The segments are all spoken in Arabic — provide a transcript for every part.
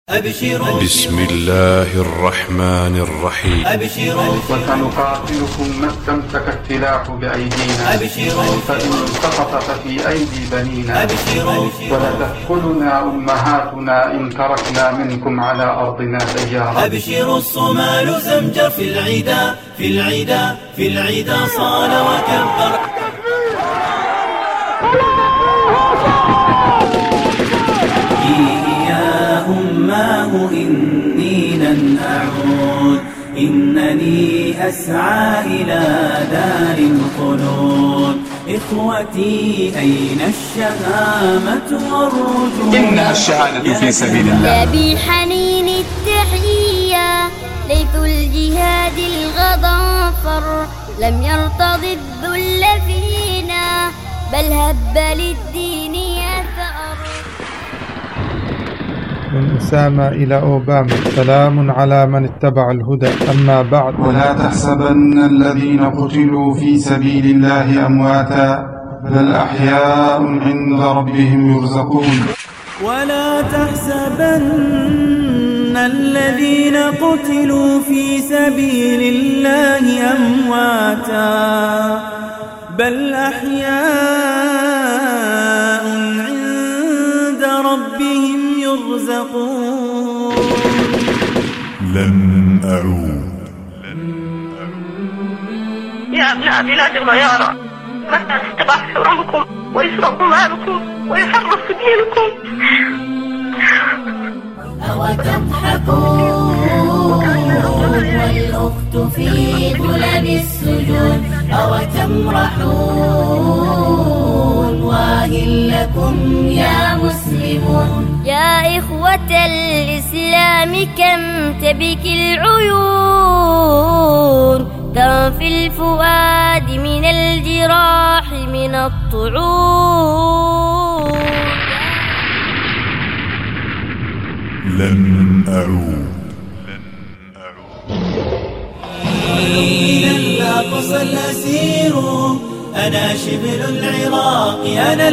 أبشروا بسم الله الرحمن الرحيم. أبشروا وسنقاتلكم ما استمسك السلاح بأيدينا أبشروا فإن سقط ففي أيدي بنينا أبشروا ولتأكلنا أمهاتنا إن تركنا منكم على أرضنا ديارا. أبشروا الصومال زمجر في العدا في العدا في العدا صال وكبر. يا أماه إني لن أعود، إنني أسعى إلى دار الخلود. إخوتي أين الشهامة والرجول؟ إنها الشهادة في سبيل الله. يا بالحنين التحية ليث الجهاد الغضنفر، لم يرتض الذل فينا بل هب للدين يثأر. من أسامة إلى أوباما، سلام على من اتبع الهدى، أما بعد. ولا تحسبن الذين قتلوا في سبيل الله أمواتا بل أحياء عند ربهم يرزقون. ولا تحسبن الذين قتلوا في سبيل الله أمواتا بل أحياء عند ربهم يرزقون. لن أعود. يا أبناء بلاد الغيارى، متى تستباح حرمكم ويسرق مالكم ويحرف دينكم؟ أوتضحكون والأخت في ظلم السجون، أوتمرحون واهل لكم يا مسلمون. يا إخوة الإسلام كم تبكي العيون، كم في الفؤاد من الجراح من الطعون. لن أعود. إلى الأقصى الأسير، أنا شبل العراق، أنا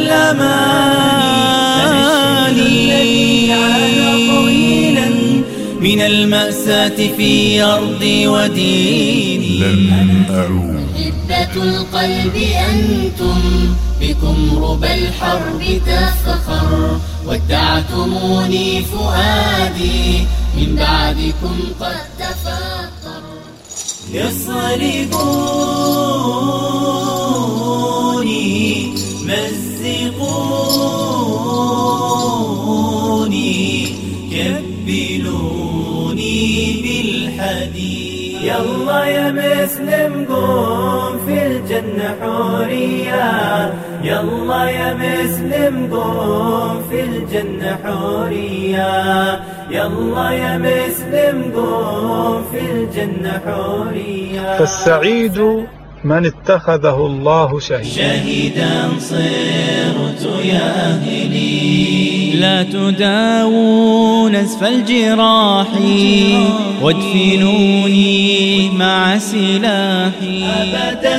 الأماني الذي عانى طويلا من المأساة في أرضي وديني. لن أعود. حدة القلب أنتم، بكم ربى الحرب تفخر، ودعتموني فؤادي من بعدكم قد تفكر. يصلبوني مزقوني كبلوني بالحديد. يلا يا مسلم قوم في الجنة حورية، يلا يا مسلم قوم في الجنة حورية، يلا يا مسلم قوم في الجنة حورية. فالسعيد من اتخذه الله شهيدا. شهيدا صرت يا أهلي، لا تداووا نزف الجراح وادفنوني مع سلاحي. أبدا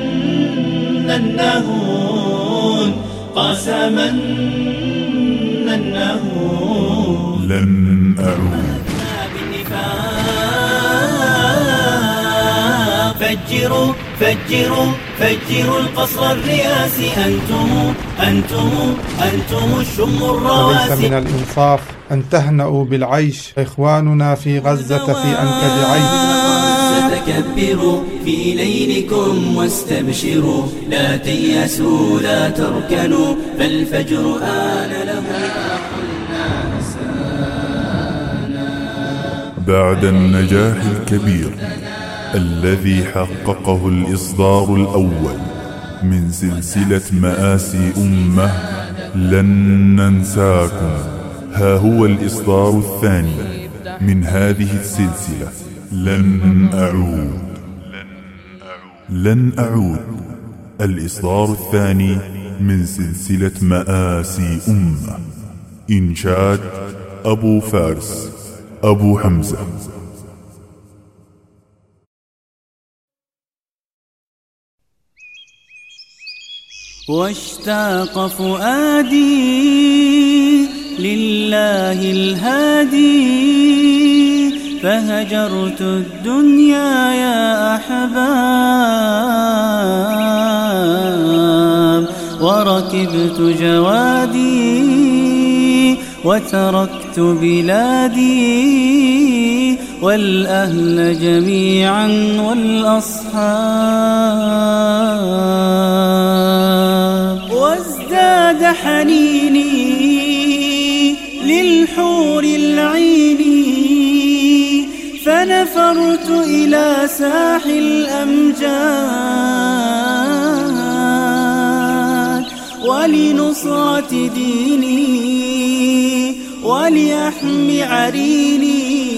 النهون قسما النهون. لن أعود. فجروا فجروا فجروا القصر الرئاسي، أنتم الشم الرواسي. وليس من الإنصاف أن تهنأوا بالعيش، إخواننا في غزة في أنكد عيش. ستكبروا في ليلكم واستبشروا، لا تيأسوا لا تركنوا، فالفجر آن له. بعد النجاح الكبير الذي حققه الإصدار الأول من سلسلة مآسي أمة لن ننساكم، ها هو الإصدار الثاني من هذه السلسلة. لن أعود. لن أعود، الإصدار الثاني من سلسلة مآسي أمة. إنشاد أبو فارس أبو حمزة. واشتاق فؤادي لله الهادي، فهجرت الدنيا يا أحباب، وركبت جوادي وتركت بلادي، والأهل جميعا والأصحاب. وازداد حنيني للحور العين، فنفرت إلى ساحل الأمجاد، ولنصرة ديني وليحمي عريني،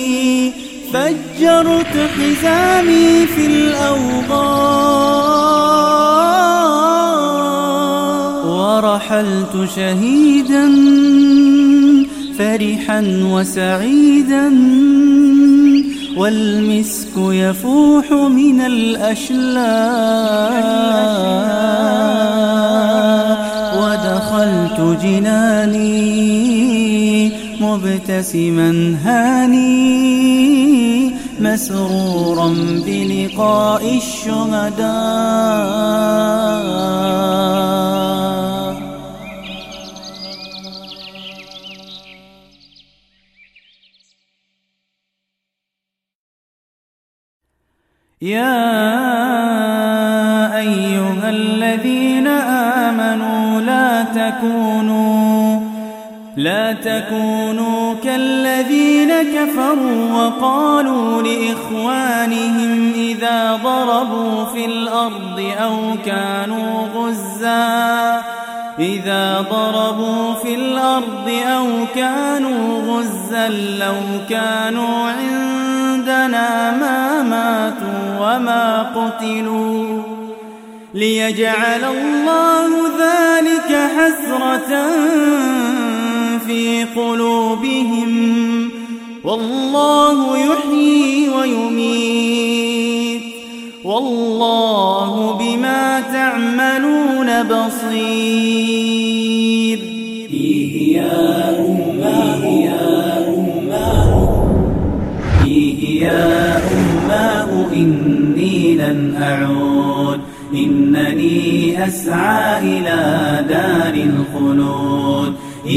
فجرت حزامي في الأوغار، ورحلت شهيدا فرحا وسعيدا، والمسك يفوح من الأشلاء، ودخلت جناني مبتسما هاني، مسرورا بلقاء الشهداء. يا أيها الذين آمنوا لا تكونوا كالذين كفروا وقالوا لإخوانهم إذا ضربوا في الأرض أو كانوا غزا لو كانوا عندنا ما ماتوا وما قتلوا، ليجعل الله ذلك حسرة في قلوبهم، والله يحيي ويميت، والله بما تعملون بصير. فيه يا أماه إني لن أعود، إنني أسعى إلى دار الخلود.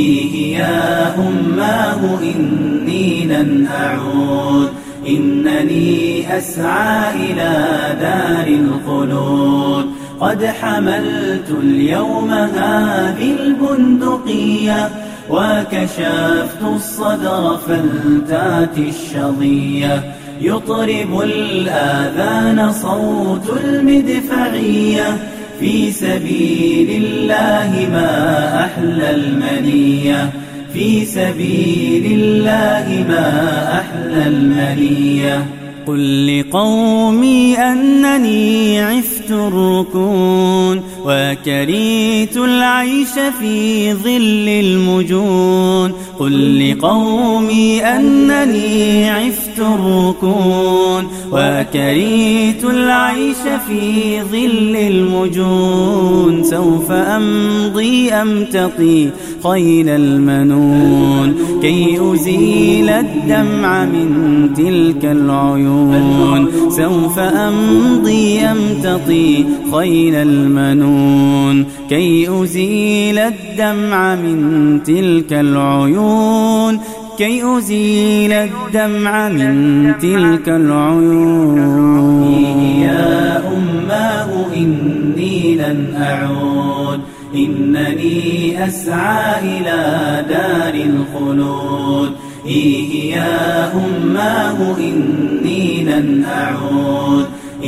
يا أماه إني لن أعود، إنني أسعى إلى دار الخلود. قد حملت اليوم هذه البندقية، وكشفت الصدر فلتات الشظية، يطرب الآذان صوت المدفعية، في سبيل الله ما أحلى المنية، في سبيل الله ما أحلى المنية. قل لقومي أنني عفت الركون، وكرهت العيش في ظل المجون. قل لقومي أنني عفت الركون، وكرهت العيش في ظل المجون. سوف أمضي أمتطي خيل المنون، كي أزيل الدمع من تلك العيون. سوف أمضي أمتطي خيل المنون، كي أزيل الدمع من تلك العيون، كي أزيل الدمع من تلك العيون. يا أماه إني لن أعود، إنني أسعى إلى دار الخلود. يا أماه إني لن أعود،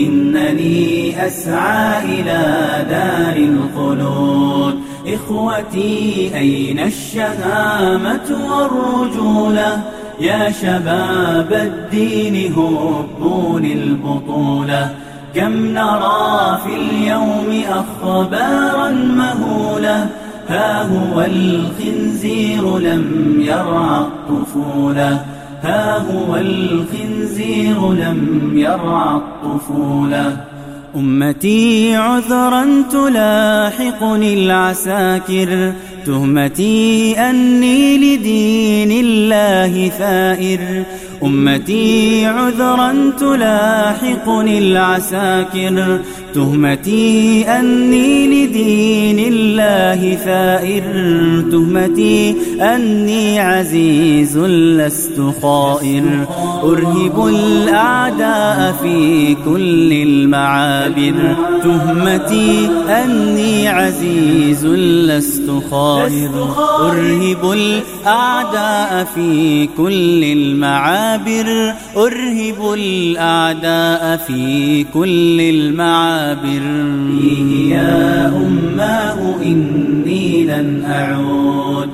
إنني أسعى إلى دار الخلود. إخوتي أين الشهامة والرجولة؟ يا شباب الدين هبوا للبطولة. كم نرى في اليوم أخبارا مهولة، ها هو الخنزير لم يرعى الطفولة، ها هو الخنزير لم يرعى الطفولة. أمتي عذرا تلاحقني العساكر، تهمتي أني لدين الله ثائر، أمتي عذرا تلاحقني العساكر، تهمتي أني لدين الله ثائر، تهمتي أني عزيز لست خائر، أرهب الأعداء في كل المعابر، تهمتي أني عزيز لست خائر، أرهب الأعداء في كل المعابر، أرهب الأعداء في كل المعابر. فيه يا أماه إني لن أعود،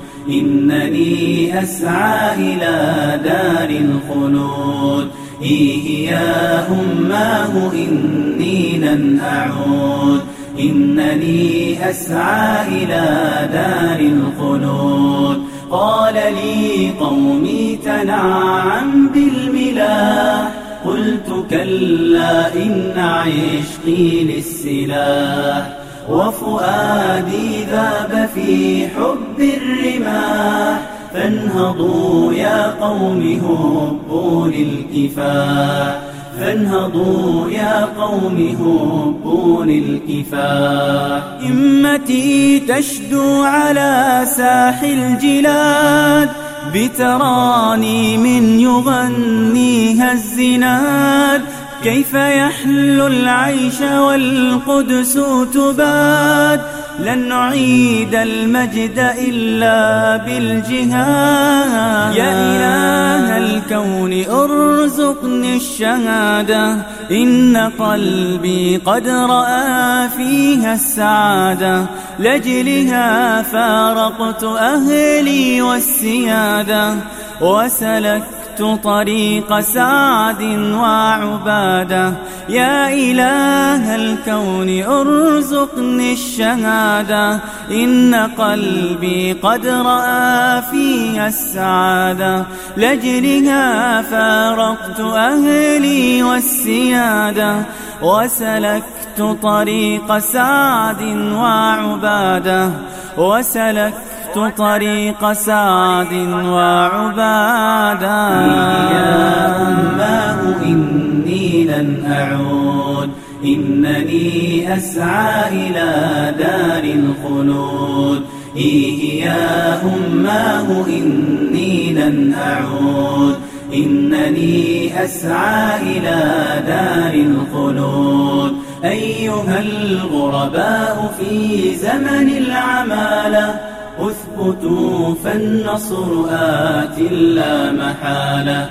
إنني أسعى إلى دار الخلود. فيه يا أماه إني لن أعود، إنني أسعى إلى دار الخلود. قال لي قومي تنعم بالملاح، قلت كلا إن عشقي للسلاح، وفؤادي ذاب في حب الرماح، فانهضوا يا قوم هبوا للكفاح، فانهضوا يا قوم هبوا للكفاح. همتي تشدو على ساح الجلاد، بتراني من يغنيها الزناد، كيف يحلو العيش والقدس تباد، لن نعيد المجد إلا بالجهاد. يا إله الكون ارزقني الشهادة، إن قلبي قد رأى فيها السعادة، لأجلها فارقت أهلي والسيادة، وسلكت طريق سعد وعبادة. يا إله الكون ارزقني الشهادة، إن قلبي قد رأى فيها السعادة، لأجلها فارقت أهلي والسيادة، وسلكت طريق سعد وعبادة، وسلكت طريق سعد وعبادة. يا أماه إني لن أعود، إنني أسعى إلى دار الخلود. إيه يا أماه إني لن أعود، إنني أسعى إلى دار الخلود. أيها الغرباء في زمن العمالة، اثبتوا فالنصر آت لا محالة،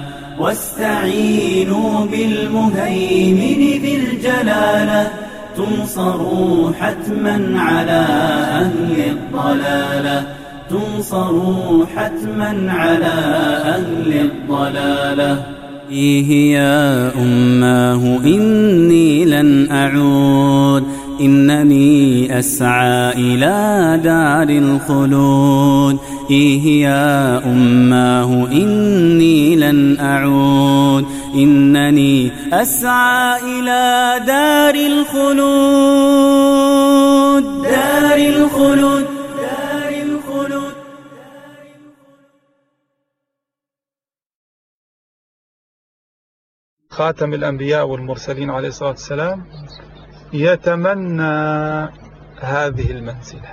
واستعينوا بالمهيمن ذي الجلالة، تنصروا حتما على أهل الضلالة، تنصروا حتما على أهل الضلالة. إيه يا أماه إني لن أعود، إنني أسعى إلى دار الخلود. إيه يا أماه إني لن أعود، إنني أسعى إلى دار الخلود، دار الخلود، دار الخلود. خاتم الأنبياء والمرسلين عليه الصلاة والسلام يتمنى هذه المنزلة.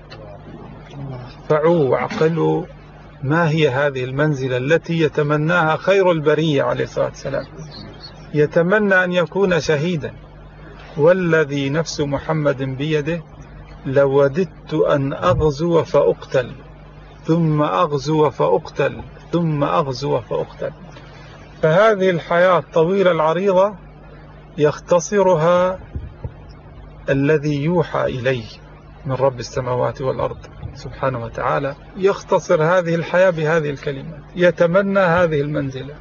فعوا وعقلوا ما هي هذه المنزلة التي يتمناها خير البرية عليه الصلاة والسلام. يتمنى أن يكون شهيدا، والذي نفس محمد بيده لوددت أن أغزو فأقتل، ثم أغزو فأقتل، ثم أغزو فأقتل. فهذه الحياة الطويلة العريضة يختصرها الذي يوحى إليه من رب السماوات والأرض سبحانه وتعالى، يختصر هذه الحياة بهذه الكلمات. يتمنى هذه المنزلة.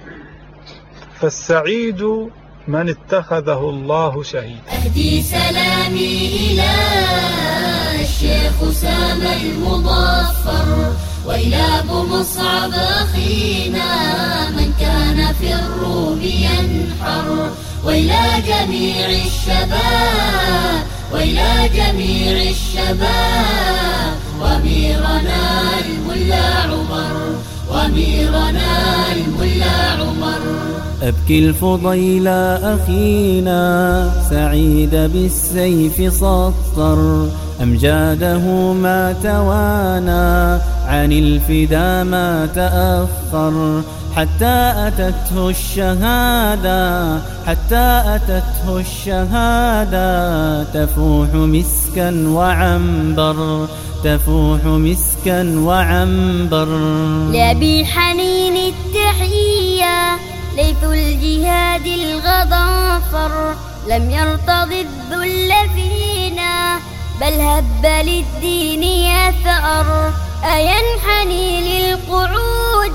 فالسعيد من اتخذه الله شهيدا. أهدي سلامي إلى الشيخ أسامة المظفر، وإلى أبو مصعب أخينا من كان في الروم ينحر، وإلى جميع الشباب، وإلى جميع الشباب وأميرنا الملا عمر، وأميرنا الملا عمر. أبكي الفضيل أخينا سعيد بالسيف سطر، أمجاده ما توانى عن الفدا ما تأخر، حتى أتته الشهادة، حتى أتته الشهادة، تفوح مسكا وعنبر، تفوح مسكا وعنبر. لأبي الحنين التحية ليث الجهاد الغضنفر، لم يرتض الذل فينا بل هب للدين يثأر. أينحني للقعود،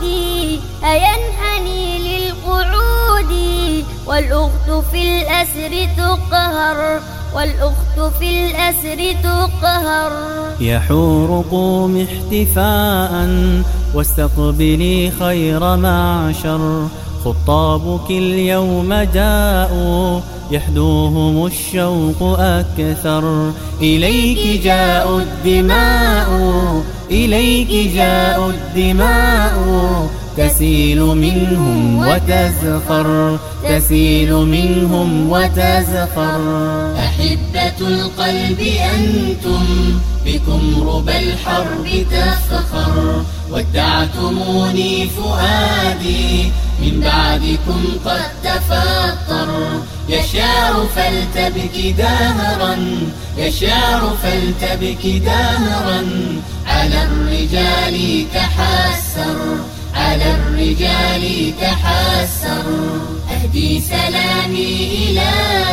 أينحني للقعود، والأخت في الأسر تقهر، والأخت في الأسر تقهر. يحور قوم احتفاء واستقبلي خير معشر، خطابك اليوم جاءوا يحدوهم الشوق أكثر. إليك جاء الدماء، إليك جاء الدماء، تسيل منهم وتزخر، تسيل منهم وتزخر. أحبة القلب أنتم بكم ربى الحرب تفخر، ودعتموني فؤادي من بعدكم قد تفطر. يشاء فلتبكي دهرا، يشاء فلتبكي دهرا، على الرجال تحسر، على الرجال تحسر. أهدي سلامي إلى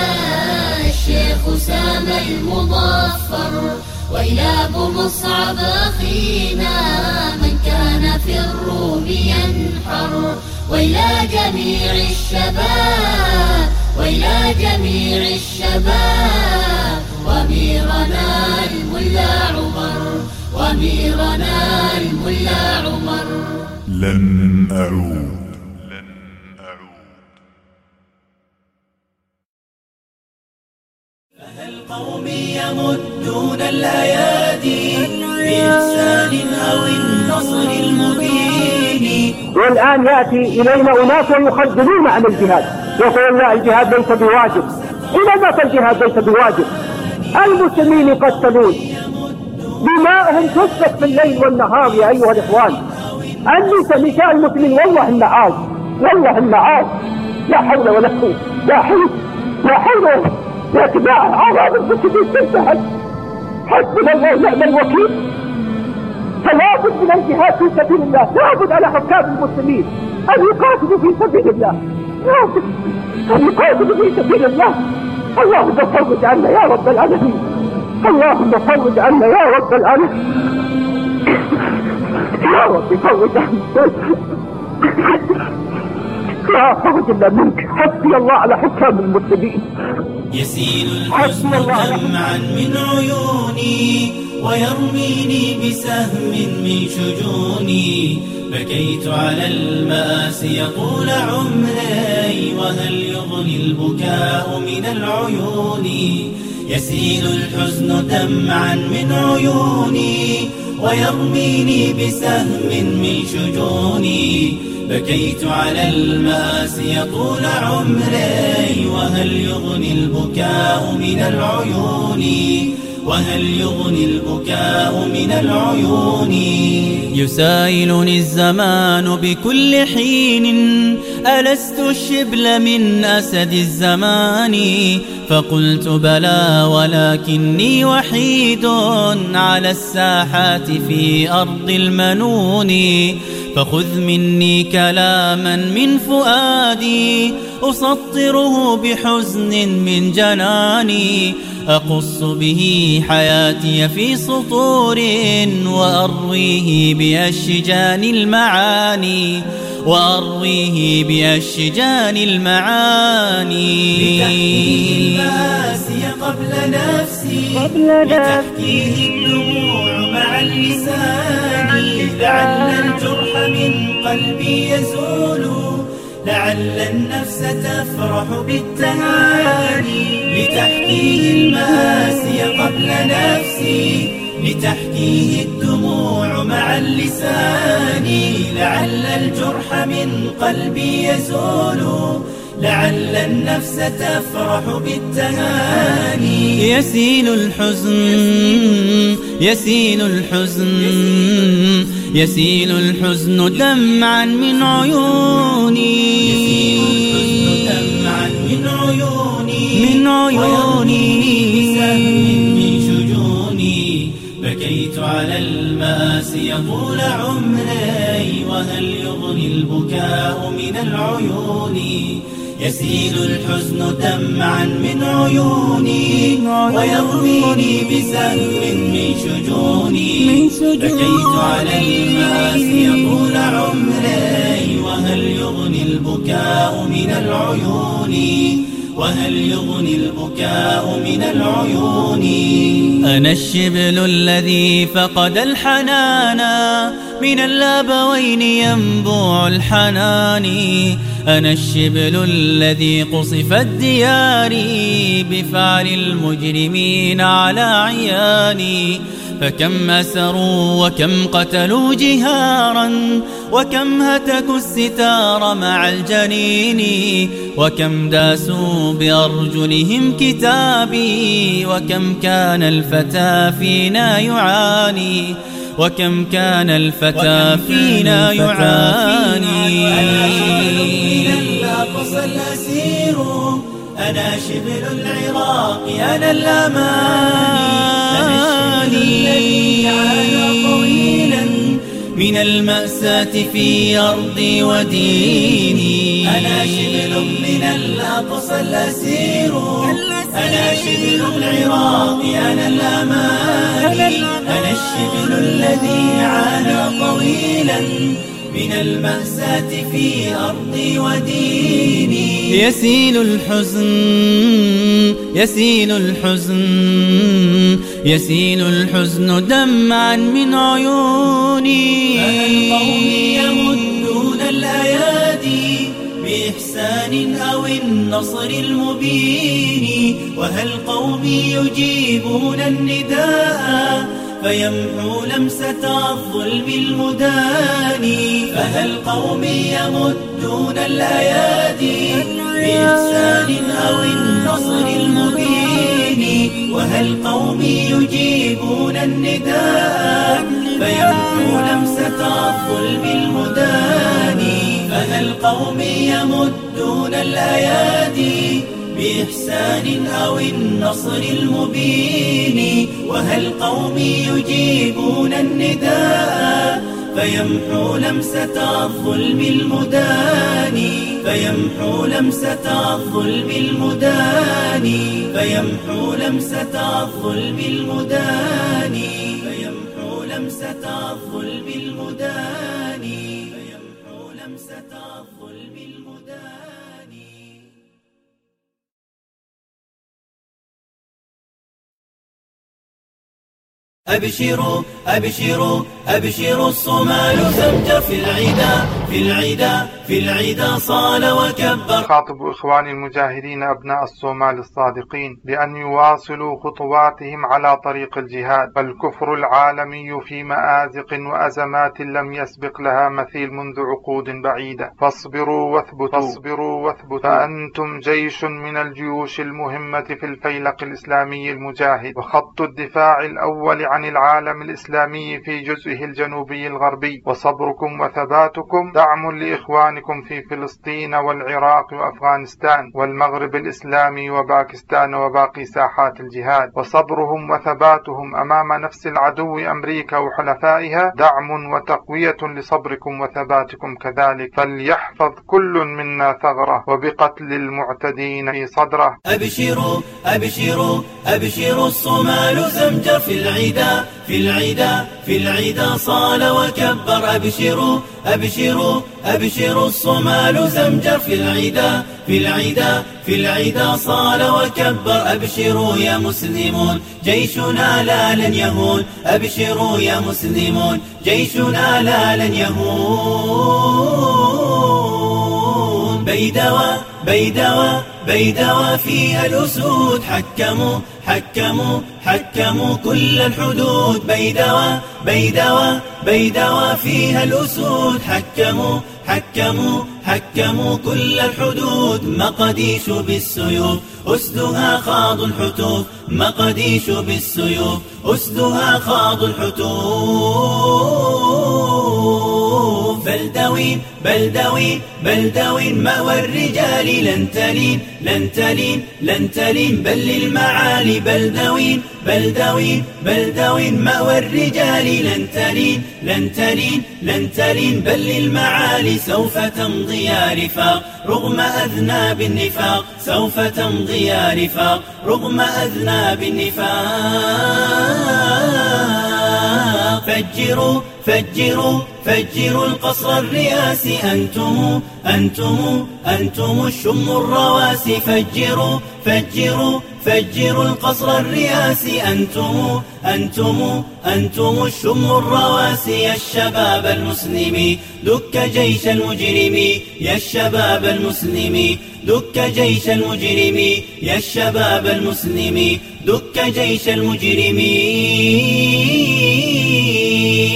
الشيخ أسامة المظفر، وإلى أبو مصعب أخينا من كان في الروم ينحر، وإلى جميع الشباب، وإلى جميع الشباب. وأميرنا الملا عمر، وأميرنا الملا عمر. لن أعود. فالقوم يمدون الأيادي بإحسان أو النصر المبين. والآن يأتي إلينا أناس يخجلون عن الجهاد، يقولون لا الجهاد ليس بواجب. إلى متى الجهاد ليس بواجب؟ المسلمين يقتلون، دماؤهم تسفك في الليل والنهار يا أيها الإخوان. نساء المسلمين والله النعاس، والله النعاس. لا حول ولا قوة، لا حول لا حول. يا جماعة أعراض المسلمين تنتهك، حسبنا الله ونعم الوكيل. فلا بد من الجهاد في سبيل الله، لا بد على حكام المسلمين أن يقاتلوا في سبيل الله، لا بد أن يقاتلوا في سبيل الله. اللهم فرج عنا يا رب العالمين، اللهم فرج عنا يا رب العالمين، يا رب فرج عنا، لا فرج إلا منك. حسبي الله على حكام المسلمين. يسيل الحزن دمعا من عيوني ويرميني بسهم من شجوني. بكيت على المآسي طول عمري وهل يغني البكاء من العيون. يسيل الحزن دمعا من عيوني ويرميني بسهم من شجوني. بكيت على المآسي طول عمري وهل يغني البكاء من العيون. وهل يغني البكاء من العيون. يسائلني الزمان بكل حين ألست الشبل من أسد الزمان. فقلت بلى ولكني وحيد على الساحات في أرض المنون. فخذ مني كلاما من فؤادي أسطره بحزن من جناني. أقص به حياتي في سطور وأرويه بأشجان المعاني. وأرويه بأشجان المعاني. لتحكيه المآسي قبل نفسي لتحكيه الدموع مع اللسان. لعل الجرح من قلبي يزول لعل النفس تفرح بالتهاني. لتحكيه المآسي قبل نفسي لتحكيه الدموع مع اللسان. لعل الجرح من قلبي يزول، لعل النفس تفرح بالتهاني. يسيل الحزن يسيل الحزن يسيل الحزن دمعا من عيوني، من عيوني بسهم من شجوني. بكيت على المآسي طول عمري، وهل يغني البكاء من العيون؟ يسيل الحزن دمعا من عيوني، ويرميني بسهم من شجوني. بكيت على المآسي طول عمري، وهل يغني البكاء من العيون؟ وهل يغني البكاء من العيون؟ أنا الشبل الذي فقد الحنان، من الأبوين ينبوع الحنان. أنا الشبل الذي قصف الديار، بفعل المجرمين على عياني. فكم أسروا وكم قتلوا جهارا، وكم هتكوا الستار مع الجنين. وكم داسوا بأرجلهم كتابي، وكم كان الفتى فينا يعاني. وكم كان الفتى فينا يعاني. أنا شبل العراق أنا الأماني. طويلا من المأساة في أرضي وديني. أنا شبل من الأقصى الأسير، أنا شبل العراق أنا الأماني. أنا الشبل الذي عانى طويلا من المأساة في أرضي وديني. يسيل الحزن يسيل الحزن يسيل الحزن دمعا من عيوني. القوم يمدون الأيادي بإحسان أو النصر المبين، وهل قومي يجيبون النداء فيمحو لمسة الظلم المداني. فهل قومي يمدون الأيادي بإحسان أو النصر المبين، وهل قومي يجيبون النداء فيمحو لمسة الظلم المداني. فهل قومي يمدون الأيادي بإحسان أو النصر المبين، وهل قومي يجيبون النداء فيمحو لمسة الظلم المداني. فيمحو لمسة الظلم المداني. فيمحو لمسة الظلم المداني. فيمحو لمسة الظلم المداني. فيمحو لمسة الظلم المداني. أبشروا أبشروا أبشروا الصومال زمجر في العدا في العدا في العدا صال وكبر. خاطب إخواني المجاهدين أبناء الصومال الصادقين بأن يواصلوا خطواتهم على طريق الجهاد، فالكفر العالمي في مآزق وأزمات لم يسبق لها مثيل منذ عقود بعيدة. فاصبروا واثبتوا فأنتم جيش من الجيوش المهمة في الفيلق الإسلامي المجاهد، وخط الدفاع الأول عن العالم الإسلامي في جزئه الجنوبي الغربي. وصبركم وثباتكم دعم لإخوانكم في فلسطين والعراق وأفغانستان والمغرب الإسلامي وباكستان وباقي ساحات الجهاد. وصبرهم وثباتهم أمام نفس العدو أمريكا وحلفائها دعم وتقوية لصبركم وثباتكم كذلك. فليحفظ كل منا ثغره وبقتل المعتدين في صدره. أبشروا أبشروا أبشروا الصومال زمجر في العدا في العدا في العدا صال وكبر. أبشروا أبشروا أبشروا الصومال زمجر في العدا في العدا في العدا صال وكبر. أبشروا يا مسلمون جيشنا لا لن يهون. أبشروا يا مسلمون جيشنا لا لن يهون. بيدوا فيها الأسود حكموا حكموا كل الحدود. بيدوى بيدوى بيدوى فيها الأسود. حكموا كل الحدود. مقديش بالسيوف أسدها خاض الحتوف. مقديش بالسيوف أسدها خاض الحتوف. بلدوين مأوى الرجال. لن تلين بل للمعالي. بلدوين مأوى الرجال. لن تلين بل للمعالي. سوف تمضي يا رفاق رغم أذناب النفاق. سوف تمضي يا رفاق رغم أذناب النفاق. فجروا القصر الرئاسي. أنتم الشم الرواسي. فجروا القصر الرئاسي. أنتم الشم الرواسي. يا الشباب المسلمي دك جيش المجرمي. يا الشباب المسلمي دك جيش المجرمي. يا الشباب المسلمي دك جيش المجرمي.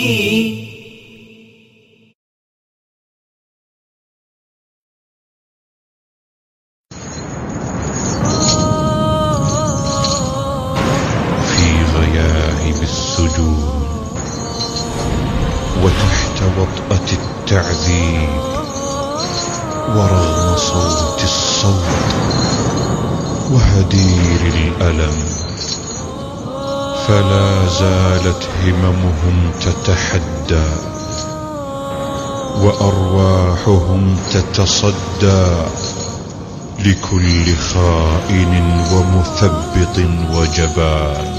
وتحت وطأة التعذيب ورغم صوت الصوت وهدير الألم، فلا زالت هممهم تتحدى وأرواحهم تتصدى لكل خائن ومثبط وجبان،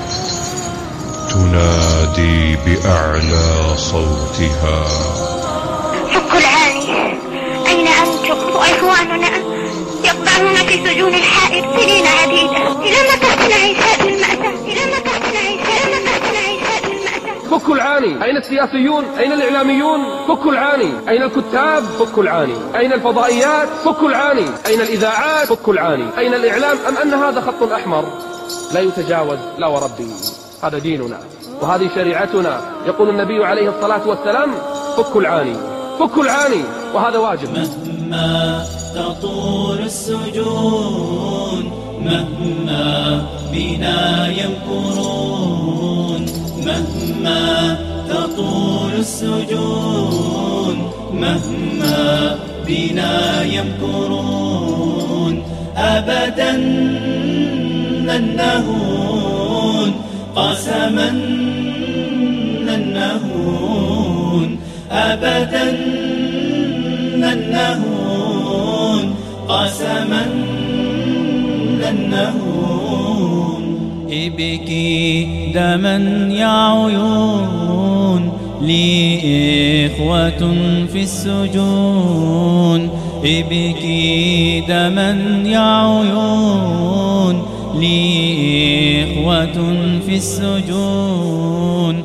تنادي بأعلى صوتها: فك العاني، أين أنتم وإخواننا يقطعنون في سجون الحائط سنين عديدة؟ إلى متى تصنعي هذه المأساة؟ إلى متى تصنعي هذه المأساة؟ فك العاني، أين السياسيون؟ أين الإعلاميون؟ فك العاني، أين الكتاب؟ فك العاني، أين الفضائيات؟ فك العاني، أين الإذاعات؟ فك العاني، أين الإعلام؟ أم أن هذا خط أحمر لا يتجاوز؟ لا وربي، هذا ديننا وهذه شريعتنا. يقول النبي عليه الصلاة والسلام: فك العاني، فك العاني، وهذا واجب. مهما تطول السجون، مهما بنا يمكرون، مهما تطول السجون، مهما بنا يمكرون، أبدا لن نهون، قسما لن نهون، أبدا لن نهون، قسما لن نهون. ابكي دما يا عيون، لي إخوة في السجون، ابكي دما يا عيون، لي إخوة في السجون،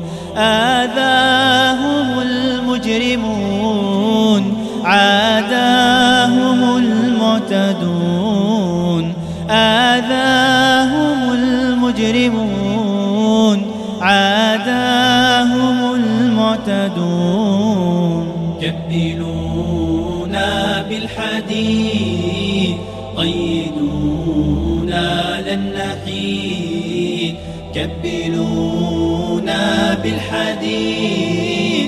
آذاهم المجرمون، عاداهم المعتدون، آذاهم المجرمون، عاداهم المعتدون. كبلونا بالحديد، قيدونا لن نحيد، كبلونا بالحديد،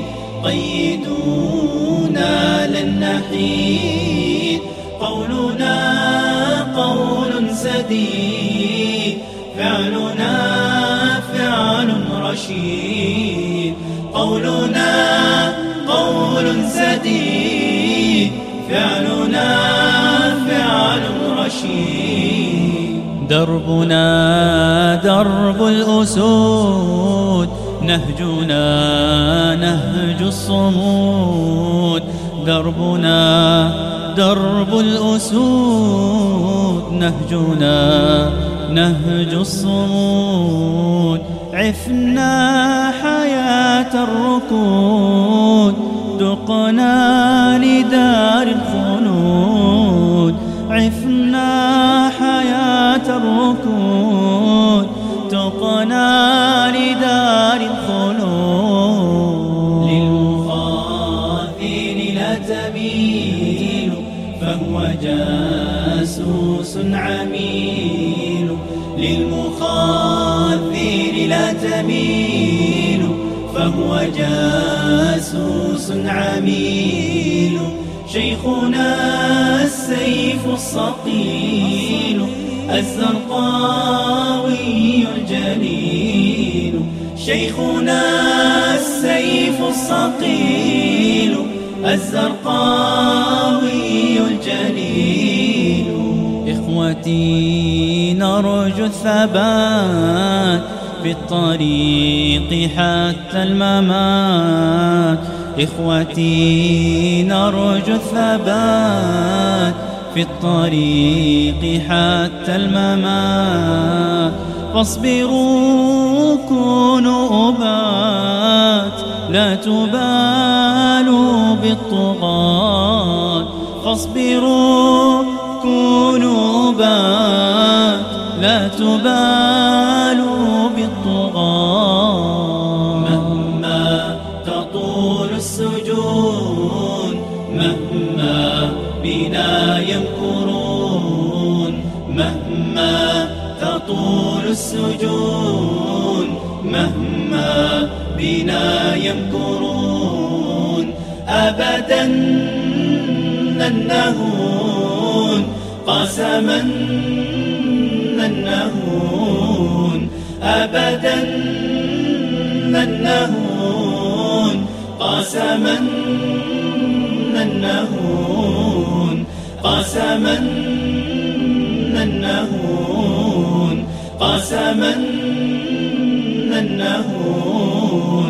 قيدونا لن نحيد. قولنا قول سديد، فعلنا فعل رشيد. قولنا قول سديد، فعلنا فعل رشيد. دربنا درب الأسود، نهجنا نهج الصمود. دربنا درب الأسود، نهجنا نهج الصمود. عفنا حياة الركود، دقنا لدار الخلود. عفنا حياة الركود، دقنا ساقنا لدار الخلود. للمخاذل لا تميل فهو جاسوس عميل. للمخاذل لا تميل فهو جاسوس عميل. شيخنا السيف الصقيل الزرقاوي الجليل. شيخنا السيف الصقيل الزرقاوي الجليل. إخوتي نرجو الثبات في الطريق حتى الممات. إخوتي نرجو الثبات في الطريق حتى الممات. فاصبروا كونوا أبات لا تبالوا بالطغاة. فاصبروا كونوا أبات لا تبالوا بالطغاة. مهما تطول السجون مهما بنا يمكرون. مهما تطول السجون مهما بنا يمكرون. أبدا لن نهون قسما لن نهون. أبدا لن نهون قسما لن نهون. قسما لن نهون. قسما لن نهون.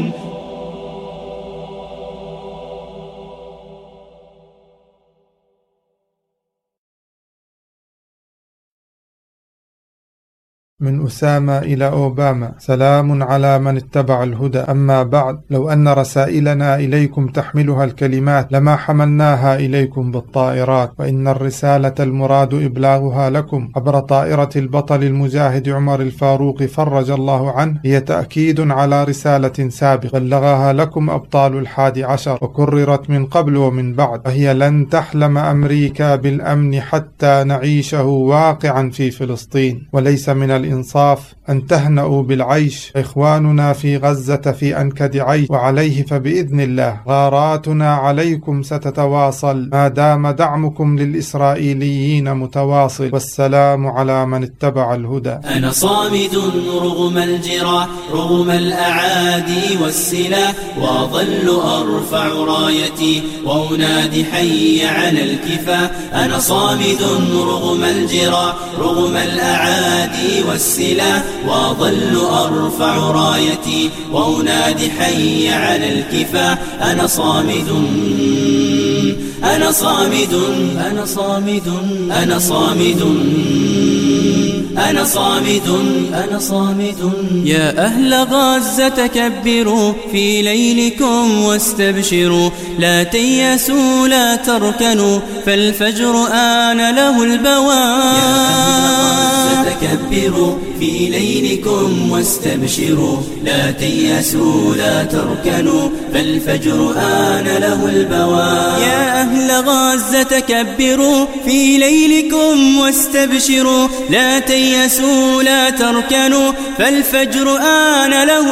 من أسامة إلى أوباما: سلام على من اتبع الهدى. أما بعد، لو أن رسائلنا إليكم تحملها الكلمات لما حملناها إليكم بالطائرات، وإن الرسالة المراد إبلاغها لكم عبر طائرة البطل المجاهد عمر الفاروق فرج الله عنه هي تأكيد على رسالة سابقة بلغها لكم أبطال 11 وكررت من قبل ومن بعد، وهي لن تحلم أمريكا بالأمن حتى نعيشه واقعا في فلسطين. وليس من الإنصاف أن تهنأوا بالعيش. إخواننا في غزة في أنكد عيش، وعليه فبإذن الله غاراتنا عليكم ستتواصل ما دام دعمكم للإسرائيليين متواصل. والسلام على من اتبع الهدى. أنا صامد رغم الجراح رغم الأعادي والسلاح، وأظل أرفع رايتي وأنادي حي على الكفاح. أنا صامد رغم الجراح رغم الأعادي والسلاح، وأظل أرفع رايتي وأنادي حي على الكفاح. أنا صامد أنا صامد أنا صامد أنا صامد أنا صامد أنا صامد. يا أهل غزة كبروا في ليلكم واستبشروا، لا تيأسوا لا تركنوا فالفجر آن له البواب. كبروا في ليلكم واستبشروا، لا تيأسوا لا تركنوا فالفجر آن له البواب. يا أهل غزة كبروا في ليلكم واستبشروا، لا تيأسوا لا تركنوا فالفجر آن له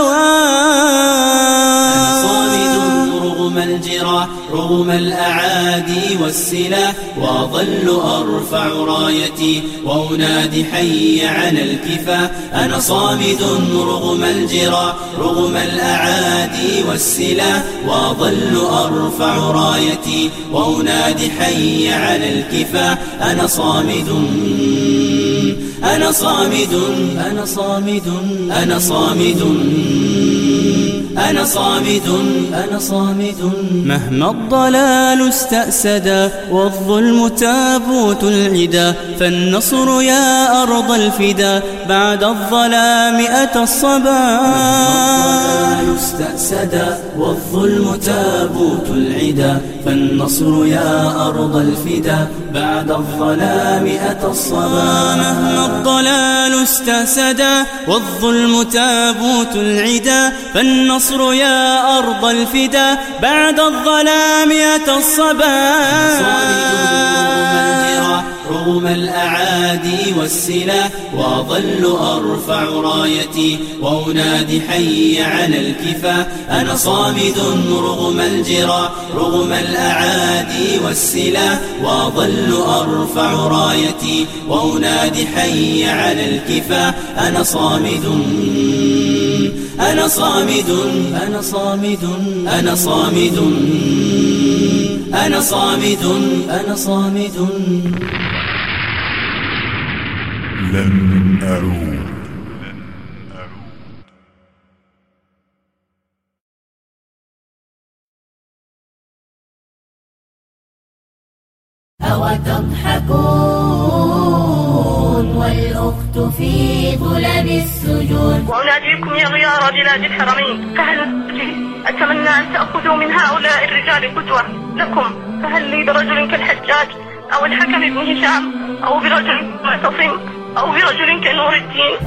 البواب. أنا صامد رغم الجراح رغم الأعادي والسلاح، وأظل أرفع رايتي وأنادي حي على الكفاح. أنا صامد رغم الجراح رغم الأعادي والسلاح، وأظل أرفع رايتي وأنادي حي على الكفاح. أنا صامد أنا صامد أنا صامد أنا صامد أنا صامد مهما الضلال استأسدا والظلم تابوت العدا فالنصر يا أرض الفدا بعد الظلام أتى الصبا استأسدا والظلم تابوت العدا فالنصر يا أرض الفدا بعد الظلام أتى الصبا مهما الضلال استأسدا والظلم تابوت العدا فالنصر يا أرض الفدا بعد الظلام أتى الصبا رغم الأعادي والسلاح وأظل أرفع رايتي وأنادي حي على الكفاح أنا صامد رغم الجراح رغم الأعادي والسلاح وأظل أرفع رايتي وأنادي حي على الكفاح أنا صامد أنا صامد أنا صامد أنا صامد أنا صامد أنا صامد لن أعود. أوتضحكون والأخت في ظلم السجون وأناديكم يا غيار بلاد الحرمين فهل أتمنى أن تأخذوا من هؤلاء الرجال قدوة لكم فهل لي برجل كالحجاج أو الحكم بن هشام أو برجل معتصم أو برجل كنور الدين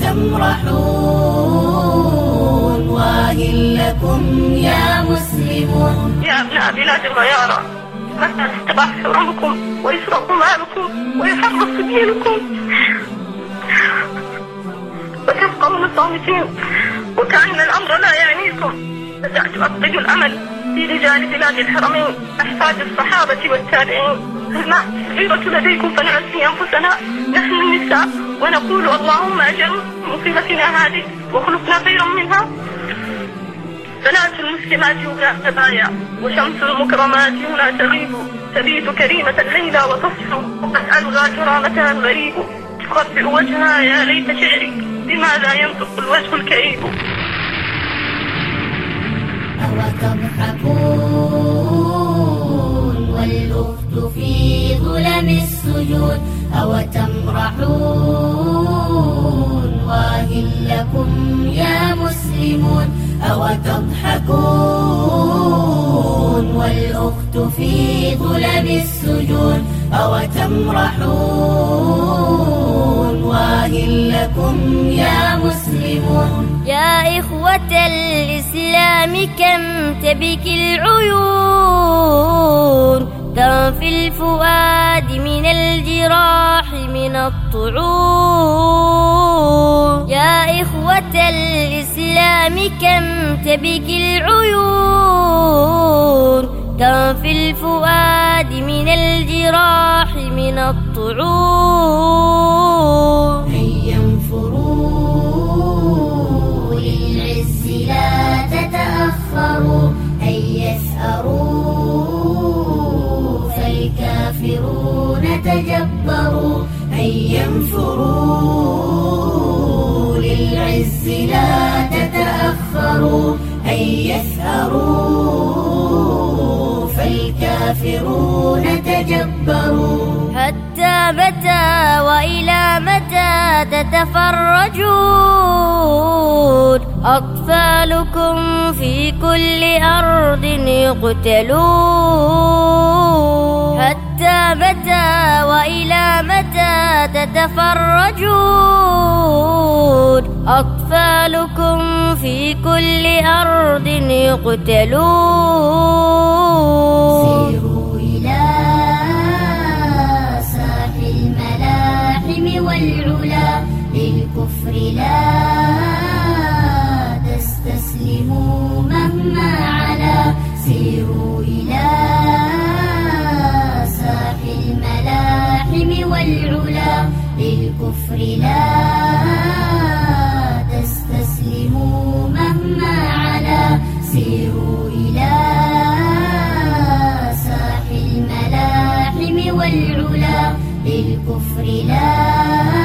أوتمرحون واهل لكم يا مسلمون يا أبناء بلاد الغيارة متى تستباح حرمكم ويسرق مالكم ويحرص دينكم وتبقون صامتين وكأن الأمر لا يعنيكم بدأت أفقد الأمل في رجال بلاد الحرمين أحفاد الصحابة والتابعين الغيرة لديكم فنعزي أنفسنا نحن النساء ونقول اللهم أجل مصيبتنا هذه وخلقنا خيرا منها بنات المسلمات هنا تبايا وشمس المكرمات هنا تغيب تبيت كريمة الليلة وتصحو وقد ألغى كرامتها الغريب تخبئ وجهها يا ليت شعري بماذا ينطق الوجه الكئيب أوتضحكون والأخت في ظلم السجود أوتمرحون واهل لكم يا مسلمون أوتضحكون والأخت في ظلم السجون أوتمرحون واهل لكم يا مسلمون يا إخوة الإسلام كم تبكي العيون كم في الفؤاد من الجراح من الطعون يا إخوة الإسلام كم تبكي العيون كم في الفؤاد من الجراح من الطعون هيا انفروا للعز لا تتأخروا هيا اسأروا فالكافرون تجبروا هيا انفروا للعز لا تتأخروا هيا اسأروا فالكافرون تجبروا حتى متى وإلى متى تتفرجون أطفالكم في كل أرض يقتلون حتى متى وإلى متى تتفرجون أطفالكم في كل أرض يقتلون سيروا إلى ساح الملاحم والعلا للكفر لا تستسلموا مهما علا سيروا إلى ساح الملاحم والعلا للكفر لا تستسلموا مهما علا سيروا إلى ساح الملاحم والعلا للكفر لا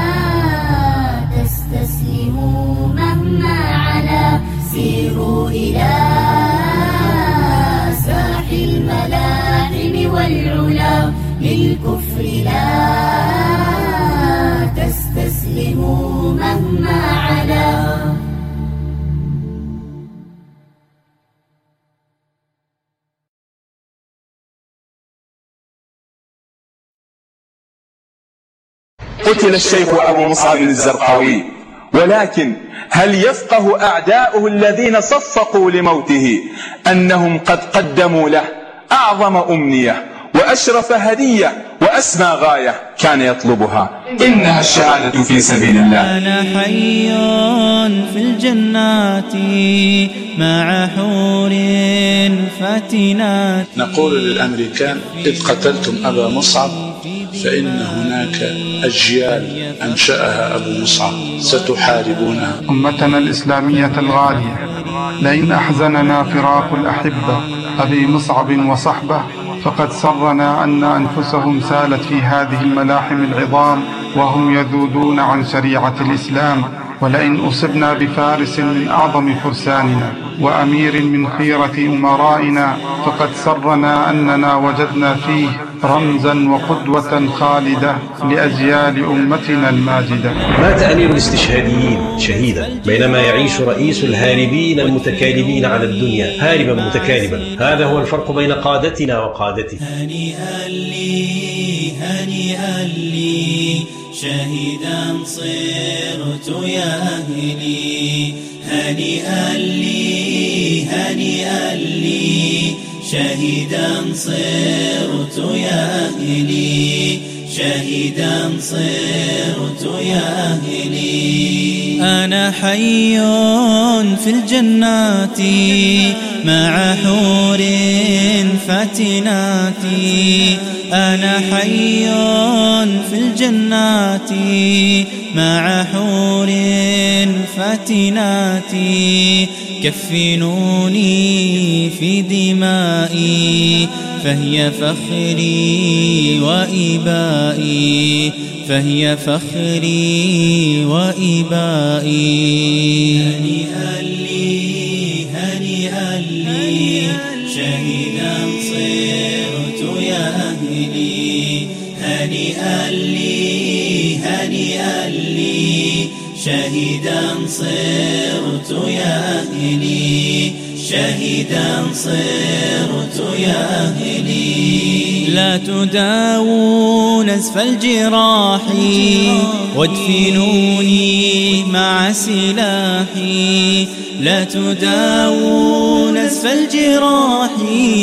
تستسلموا مهما علا سيروا إلى إلى ساح الملاحم والعلا، للكفر لا تستسلموا مهما علا. قتل الشيخ أبو مصعب الزرقاوي، ولكن هل يفقه أعداؤه الذين صفقوا لموته أنهم قد قدموا له أعظم أمنية وأشرف هدية وأسمى غاية كان يطلبها، إنها الشهادة في سبيل الله. أنا حي في الجنات مع حور فاتنات. نقول للأمريكان إذ قتلتم أبا مصعب فإن هناك أجيال أنشأها أبو مصعب ستحاربونها. أمتنا الإسلامية الغالية، لئن أحزننا فراق الأحبة أبي مصعب وصحبه، فقد سرنا أن أنفسهم سالت في هذه الملاحم العظام وهم يذودون عن شريعة الإسلام. ولئن أصبنا بفارس من أعظم فرساننا وأمير من خيرة أمرائنا، فقد سرنا أننا وجدنا فيه رمزا وقدوة خالدة لأجيال أمتنا الماجدة. مات أمير الاستشهاديين شهيدا بينما يعيش رئيس الهاربين المتكالبين على الدنيا هاربا متكالبا. هذا هو الفرق بين قادتنا وقادته. هنيئا لي هنيئا لي شهيدا صرت يا أهلي. هنيئا لي هنيئا لي شهيدا صرت يا أهلي. شهيدا صرت يا أهلي. أنا حي في الجنات مع حور فاتنات. أنا حي في الجنات مع حور فاتنات. كفنوني في دمائي فهي فخري وإبائي. فهي فخري وإبائي. هنيئا لي هنيئا لي شهيدا صرت يا أهلي. هنيئا لي هنيئا لي شهيدا صرت يا أهلي. شهيدا صرت يا أهلي. لا تداووا نزف الجراح وادفنوني مع سلاحي. لا تداووا نزف الجراح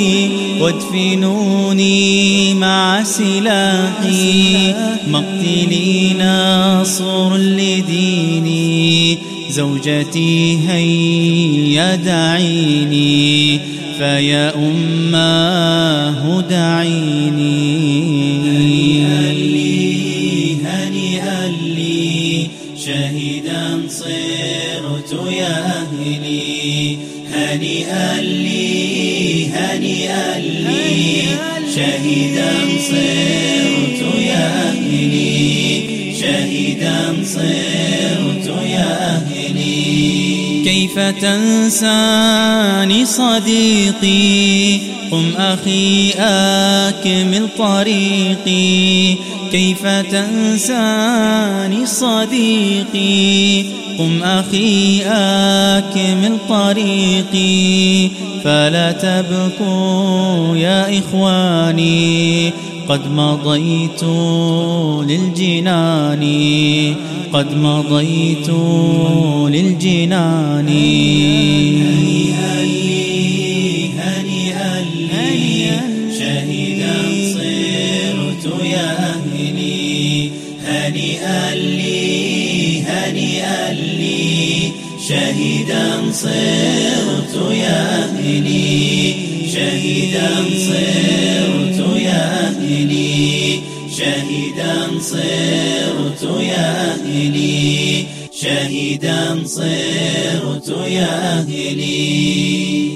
وادفنوني مع سلاحي. مقتلي ناصر لديني. زوجتي هيا دعيني فيا أماه دعيني. هنيئا لي هنيئا لي شهيدا صرت يا أهلي. هنيئا لي هنيئا لي شهيدا صرت يا أهلي. شهيدا صرت يا أهلي. كيف تنساني صديقي؟ قم أخي أكمل طريقي. كيف تنساني صديقي؟ قم أخي أكمل طريقي. فلا تبكوا يا إخواني، قد مضيت للجنان. قد مضيت للجنان. هنيئا لي هنيئا لي شهيدا صرت يا أهلي. هنيئا لي هنيئا لي شهيدا صرت يا أهلي. شهيدا صرت يا أهلي. شهيدا صرت يا أهلي. شهيدا صرت يا أهلي.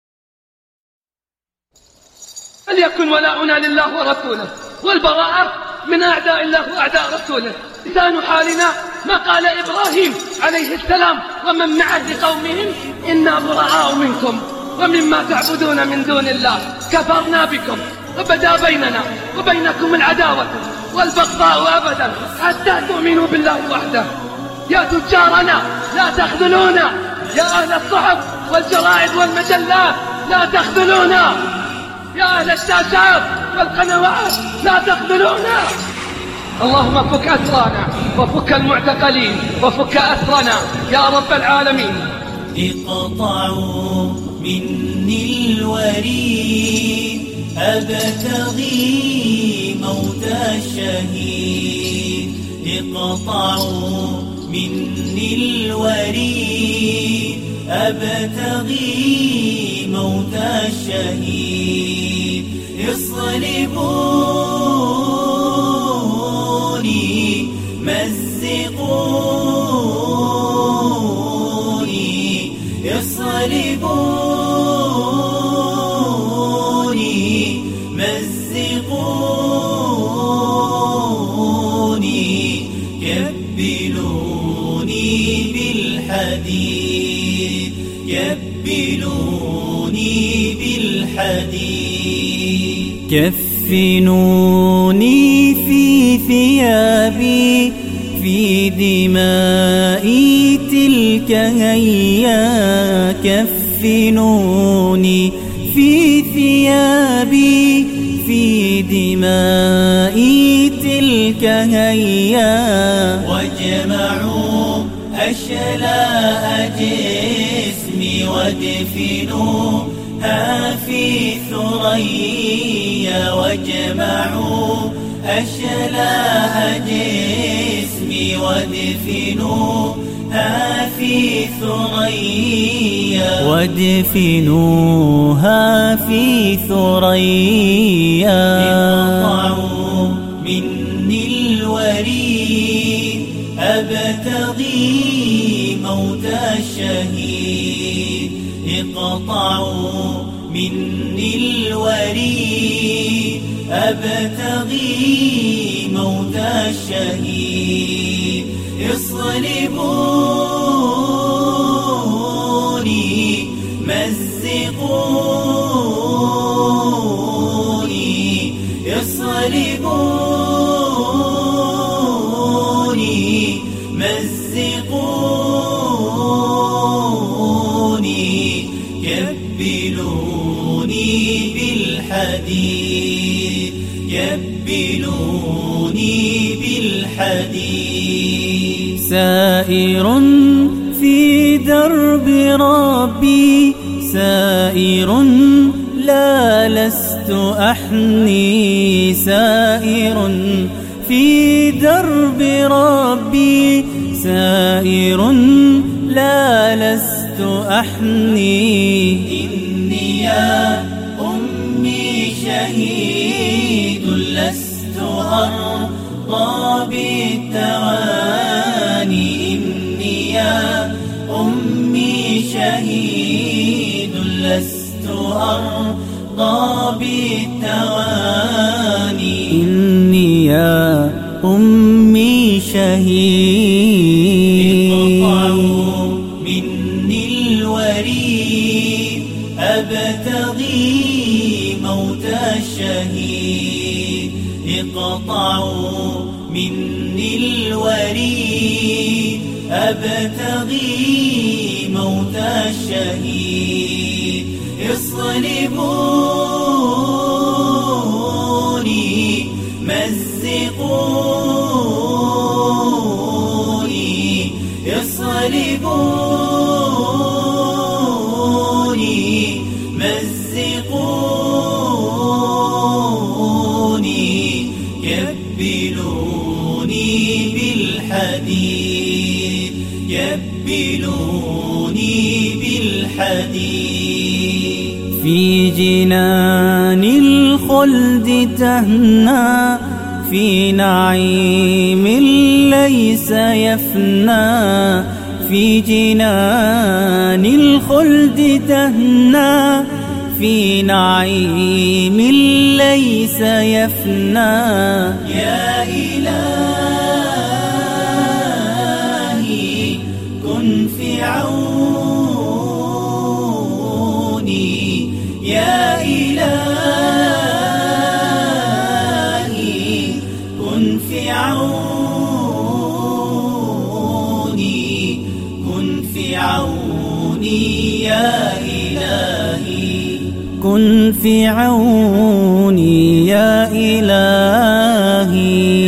فليكن ولاؤنا لله ورسوله والبراءة من أعداء الله وأعداء رسوله. لسان حالنا ما قال إبراهيم عليه السلام ومن معه لقومهم إنا براء منكم ومما تعبدون من دون الله كفرنا بكم وبدا بيننا وبينكم العداوة والبغضاء أبدا حتى تؤمنوا بالله وحده. يا تجارنا لا تخذلونا، يا أهل الصحف والجرائد والمجلات لا تخذلونا، يا أهل الشاشات والقنوات لا تخذلونا. اللهم فك أسرانا وفك المعتقلين وفك أسرنا يا رب العالمين. اقطعوا مني الوريد أبتغي موت الشهيد، اقطعوا مني الوريد أبتغي موت الشهيد، اصلبوني مزقوني، اصلبوني مزقوني، كبلوني بالحديد، كبلوني بالحديد، كفنوني في ثيابي في دمائي تلك هيا، كفنوني في ثيابي في دمائي تلك هيا، وجمعوا أشلاء جسمي ودفنوها في ثريا، وجمعوا أشلاء جسمي ودفنوها في ثريا، ودفنوها في ثريا. اقطعوا مني الوريد أبتغي موت الشهيد، اقطعوا مني الوريد أبتغي موت الشهيد، اصلبوني مزقوني، اصلبوني مزقوني، كبلوني بالحديد، كبلوني بالحديد. سائر في درب ربي سائر لا لست أحني، سائر في درب ربي سائر لا لست أحني. إني يا أمي شهيد لست أرضى بالتواني، إني يا أمي شهيد لست أرضى بالتواني، إني يا أمي شهيد. اقطعوا مني الوريد أبتغي موت الشهيد، اقطعوا مني الوريد أبتغي موت الشهيد، اصلبوني مزقوني، اصلبوني مزقوني، كبلوني بالحديد، كبلوني بالحديد. في جنان الخلد تهنى في نعيم ليس يفنى، في جنان الخلد تهنى في نعيم ليس يفنى. يا إلهي كن في عوني، يا إلهي كن في عوني، كن في عوني يا إلهي، كن في عوني يا إلهي.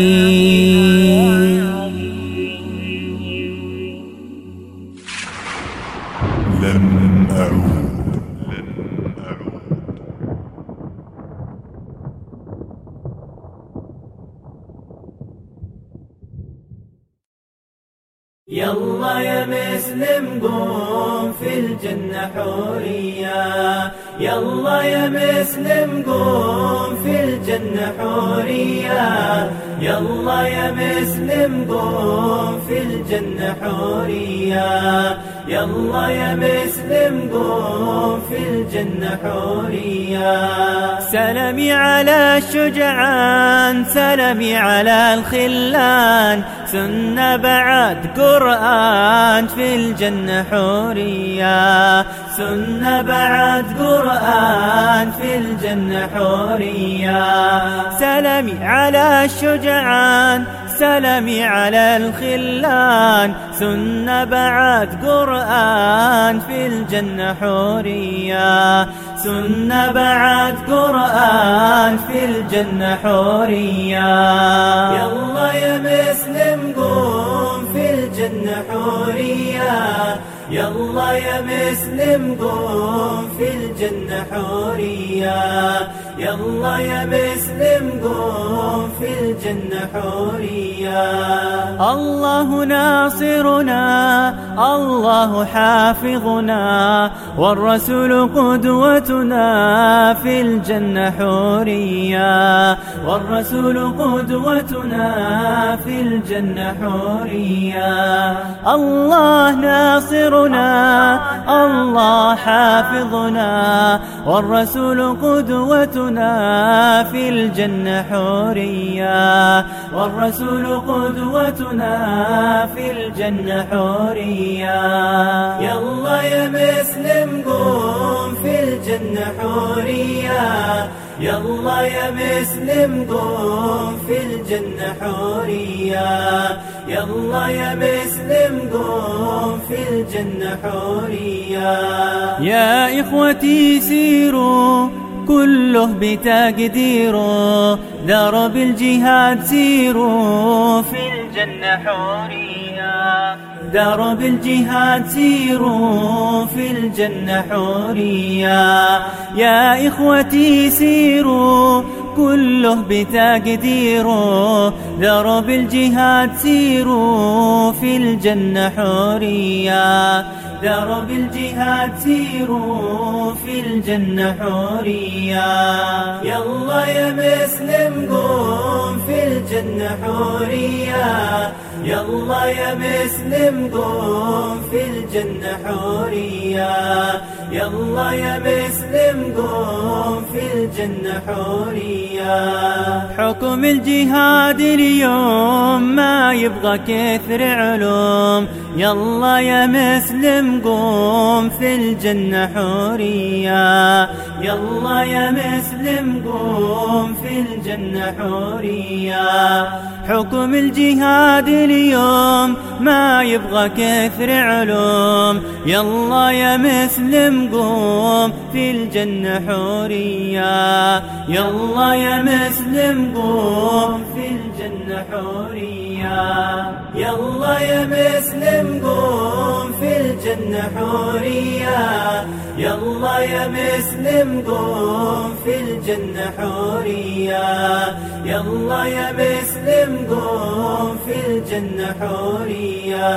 لن أعود. يلا يا مسلم قوم في الجنة حورية، يلا يا مسلم قوم في الجنة حورية، يلا يا مسلم قوم في الجنة حورية، يلا يا مسلم قوم في الجنة حورية. سلامي على الشجعان، سلامي على الخلان، سنة بعد قرآن في الجنة حورية، سنة بعد قرآن في الجنة حورية. سلامي على الشجعان، سلامي على الخلان، سنة بعد قرآن في الجنة حورية، سنة بعد قرآن في الجنة حورية. يلا يا مسلم قوم في الجنة حورية، يلا يا مسلم قوم في الجنة حورية، يلا يا مسلم قوم في الجنة حورية. الله ناصرنا، الله حافظنا، والرسول قدوتنا في الجنة حورية، والرسول قدوتنا في الجنة حورية. الله ناصرنا، الله حافظنا، والرسول قدوتنا في الجنة حورية، والرسول قدوتنا في الجنة حورية. يلا يا مسلم قوم في الجنة حورية، يلا يا مسلم قوم في الجنة حورية، يلا يا مسلم قوم في الجنة حورية. يا إخوتي سيروا كله بتقديره، درب الجهاد سيروا في الجنة حورية، درب الجهاد سيروا في الجنة حورية. يا إخوتي سيروا كله بتقديره، درب الجهاد سيروا في الجنة حورية، درب الجهاد سيروا في الجنة حورية. يلا يا مسلم قوم في الجنة حورية، يلا يا مسلم قوم في الجنة حورية، يلا يا مسلم قوم في الجنة حورية. حكم الجهاد اليوم ما يبغى كثر علوم، يلا يا مسلم قوم في الجنة حورية، يلا يا مسلم قوم في الجنة حورية. حكم الجهاد اليوم ما يبغى كثر علوم، يلا يا مسلم قوم في الجنة حورية، يلا يا مسلم قوم في الجنة حورية. يلا يا مسلم قوم في الجنة حورية، يلا يا مسلم قوم في الجنة حورية، يلا يا مسلم قوم في الجنة حورية.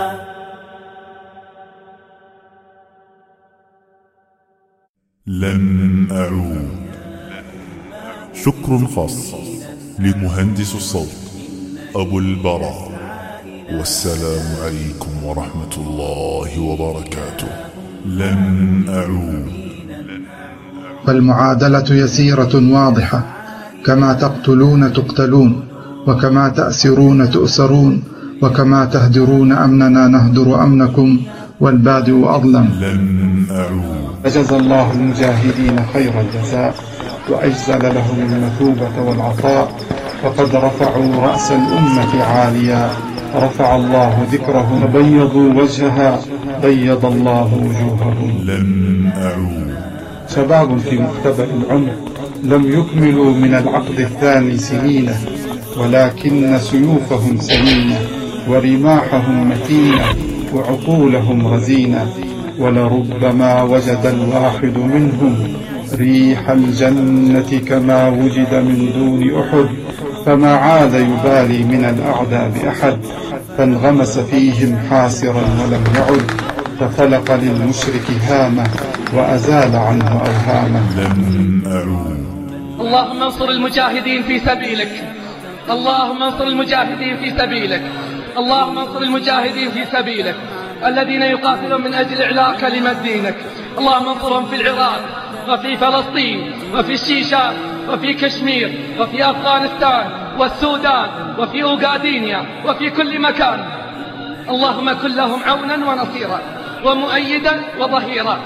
لن أعود. شكر خاص لمهندس الصوت أبو البراء، والسلام عليكم ورحمة الله وبركاته. لن أعود. فالمعادلة يسيرة واضحة، كما تقتلون تقتلون، وكما تأسرون تؤسرون، وكما تهدرون أمننا نهدر أمنكم، والبادئ أظلم. لن أعود. فجزى الله المجاهدين خير الجزاء، وأجزل لهم المثوبة والعطاء، فقد رفعوا رأس الأمة عاليا، رفع الله ذكرهم، بيضوا وجهها، بيض الله وجوههم. لن أعود. شباب في مختبر العمر لم يكملوا من العقد الثاني سنين، ولكن سيوفهم سمينة، ورماحهم متينة، وعقولهم رزينة، ولربما وجد الواحد منهم ريح الجنة كما وجد من دون أحد، فما عاد يبالي من الأعداء بأحد، فانغمس فيهم حاسرا ولم يعد، ففلق للمشرك هامه وأزال عنه أوهامه. لن أعود. اللهم انصر المجاهدين في سبيلك، اللهم انصر المجاهدين في سبيلك، اللهم انصر المجاهدين في سبيلك الذين يقاتلون من أجل إعلاء كلمة دينك. اللهم انصرهم في العراق وفي فلسطين وفي الشيشان وفي كشمير وفي أفغانستان والسودان وفي أوغادينيا وفي كل مكان. اللهم كن لهم عونا ونصيرا ومؤيدا وظهيرا.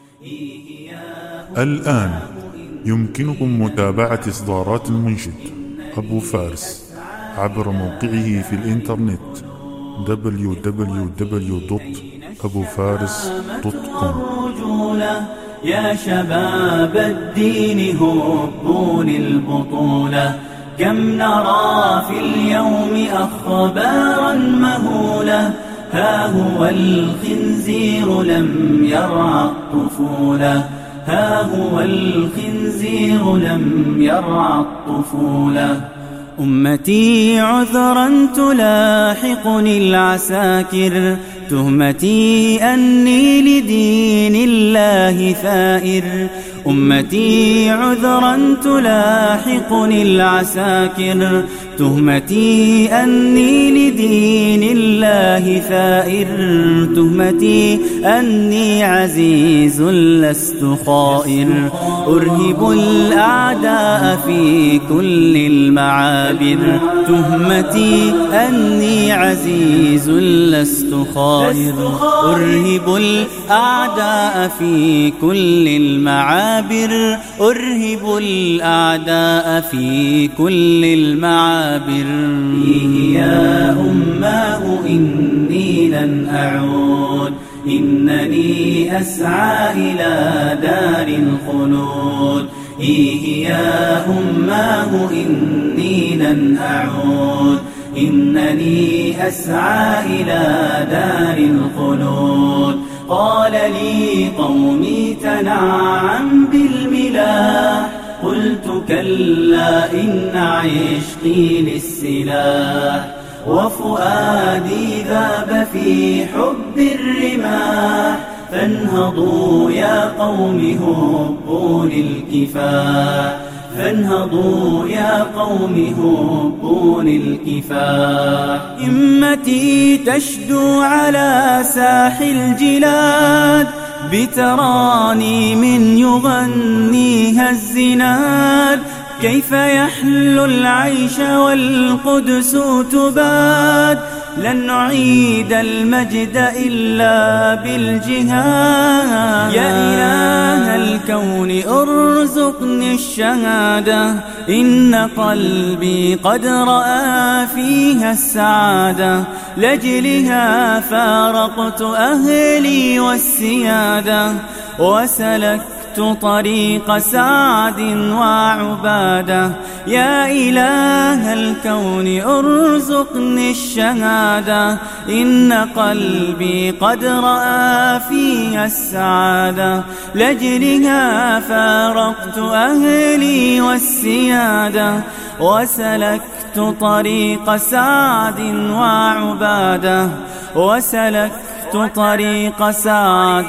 الآن يمكنكم متابعة إصدارات المنشد أبو فارس عبر موقعه في الإنترنت www.abufars.com. يا شباب الدين هبوا للبطولة، كم نرى في اليوم أخبارا مهولة، ها هو الخنزير لم يرعى الطفولة، ها هو الخنزير لم يرعى الطفولة. أمتي عذرا تلاحقني العساكر، تهمتي أني لدين الله ثائر. أمتي عذرا تلاحقني العساكر، تهمتي أني لدين الله ثائر. تهمتي أني عزيز لست خائر، أرهب الأعداء في كل المعابر. تهمتي أني عزيز لست خائر، أرهب الأعداء في كل المعابر. أرهب الأعداء في كل المعابر. يا أماه إني لن أعود، إنني أسعى إلى دار الخلود. يا أماه إني لن أعود، إنني أسعى إلى دار الخلود. قال لي قومي تنعم بالملاح، قلت كلا إن عشقي للسلاح، وفؤادي ذاب في حب الرماح. فانهضوا يا قوم هبوا للكفاح، فانهضوا يا قوم هبوا للكفاح. همتي تشدو على ساحل الجلاد، بتراني من يغنيها الزناد. كيف يحلو العيش والقدس تباد، لن نعيد المجد إلا بالجهاد. يا إله الكون ارزقني الشهادة، إن قلبي قد رأى فيها السعادة. لأجلها فارقت أهلي والسيادة، وسلكت طريق سعد وعبادة. يا إله الكون ارزقني الشهادة، إن قلبي قد رأى فيها السعادة. لأجلها فارقت أهلي والسيادة، وسلكت طريق سعد وعبادة. وسلكت طريق سعد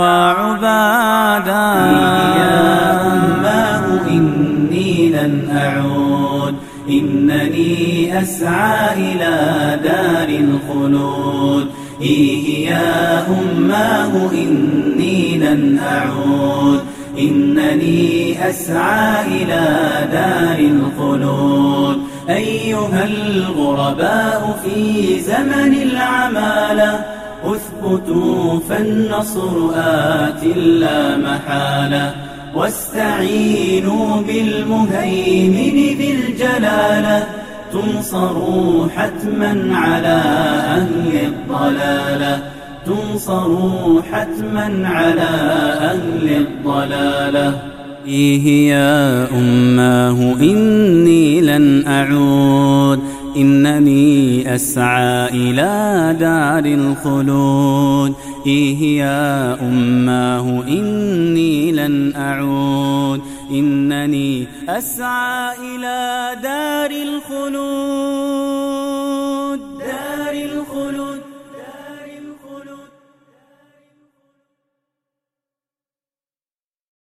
وعبادة. يا أماه إني لن أعود، إنني أسعى إلى دار الخلود. يا أماه إني لن أعود، إنني أسعى إلى دار الخلود. أيها الغرباء في زمن العمالة اثبتوا فالنصر آت لا محالة، واستعينوا بالمهيمن ذي الجلالة تنصروا حتما على أهل الضلالة، تنصروا حتما على أهل الضلالة. إيه يا أماه إني لن أعود، إنني أسعى إلى دار الخلود. إيه يا أماه إني لن أعود، إنني أسعى إلى دار الخلود.